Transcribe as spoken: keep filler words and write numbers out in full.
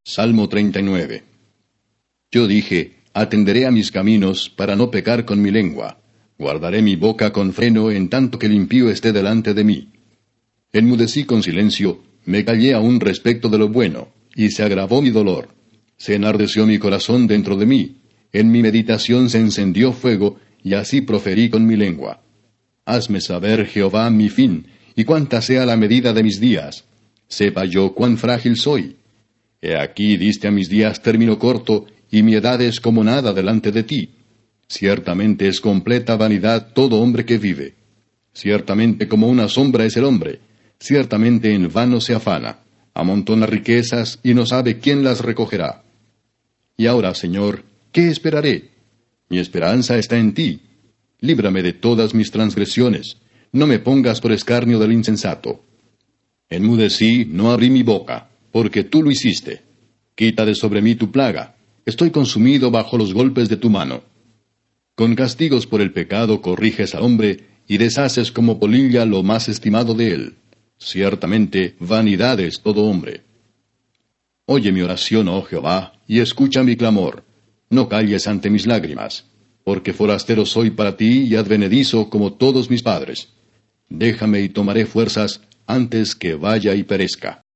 Salmo treinta y nueve. Yo dije, atenderé a mis caminos, para no pecar con mi lengua. Guardaré mi boca con freno, en tanto que el impío esté delante de mí. Enmudecí con silencio, me callé aún respecto de lo bueno, y se agravó mi dolor. Se enardeció mi corazón dentro de mí. En mi meditación se encendió fuego, y así proferí con mi lengua. Hazme saber, Jehová, mi fin, y cuánta sea la medida de mis días. Sepa yo cuán frágil soy. He aquí diste a mis días término corto, y mi edad es como nada delante de ti. Ciertamente es completa vanidad todo hombre que vive. Ciertamente como una sombra es el hombre. Ciertamente en vano se afana. Amontona riquezas, y no sabe quién las recogerá. Y ahora, Señor, ¿qué esperaré? Mi esperanza está en ti. Líbrame de todas mis transgresiones. No me pongas por escarnio del insensato. Enmudecí, no abrí mi boca, porque tú lo hiciste. Quita de sobre mí tu plaga. Estoy consumido bajo los golpes de tu mano. Con castigos por el pecado corriges al hombre, y deshaces como polilla lo más estimado de él. Ciertamente, vanidad es todo hombre. Oye mi oración, oh Jehová, y escucha mi clamor. No calles ante mis lágrimas, porque forastero soy para ti y advenedizo como todos mis padres. Déjame y tomaré fuerzas antes que vaya y perezca.